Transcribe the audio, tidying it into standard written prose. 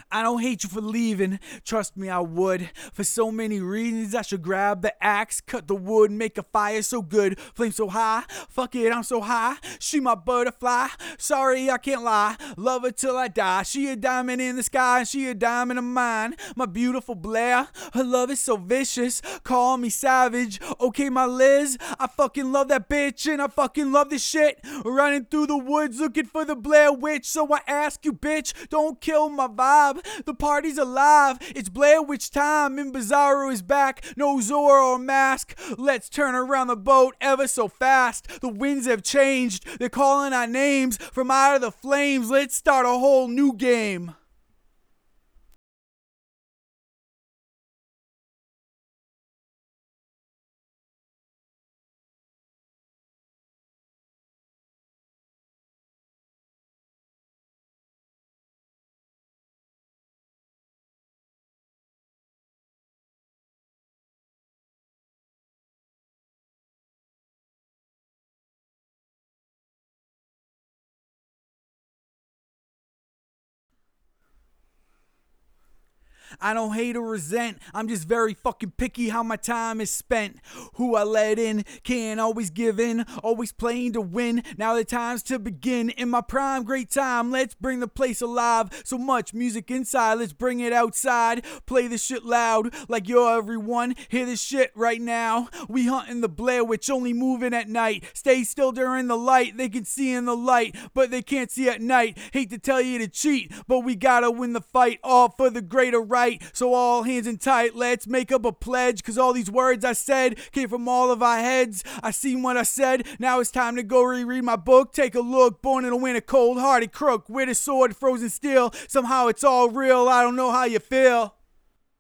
I don't hate you for leaving, trust me I would. For so many reasons I should grab the axe, cut the wood, make a fire so good, flame so high, fuck it I'm so high. She my butterfly, sorry I can't lie, love her till I die. She a diamond in the sky, she a diamond of mine. My beautiful Blair, her love is so vicious, call me savage. Okay my Liz, I fucking love that bitch and I fucking love this shit. Running through the woods looking for the Blair Witch, so I ask you bitch, don't kill my vibe. The party's alive, it's Blair Witch time, and Bizarro is back, no Zora or mask. Let's turn around the boat ever so fast. The winds have changed, they're calling our names from out of the flames. Let's start a whole new game. I don't hate or resent, I'm just very fucking picky how my time is spent. Who I let in, can't always give in, always playing to win. Now the time's to begin, in my prime, great time, let's bring the place alive. So much music inside, let's bring it outside. Play this shit loud, like yo everyone, hear this shit right now. We hunting the Blair Witch, only moving at night. Stay still during the light, they can see in the light, but they can't see at night. Hate to tell you to cheat, but we gotta win the fight, all for the greater right. So all hands in tight, let's make up a pledge, cause all these words I said came from all of our heads. I seen what I said, now it's time to go reread my book. Take a look, born in a winter, cold-hearted crook with a sword, frozen steel. Somehow it's all real, I don't know how you feel.